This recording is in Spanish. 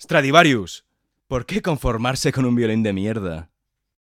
Stradivarius, ¿por qué conformarse con un violín de mierda?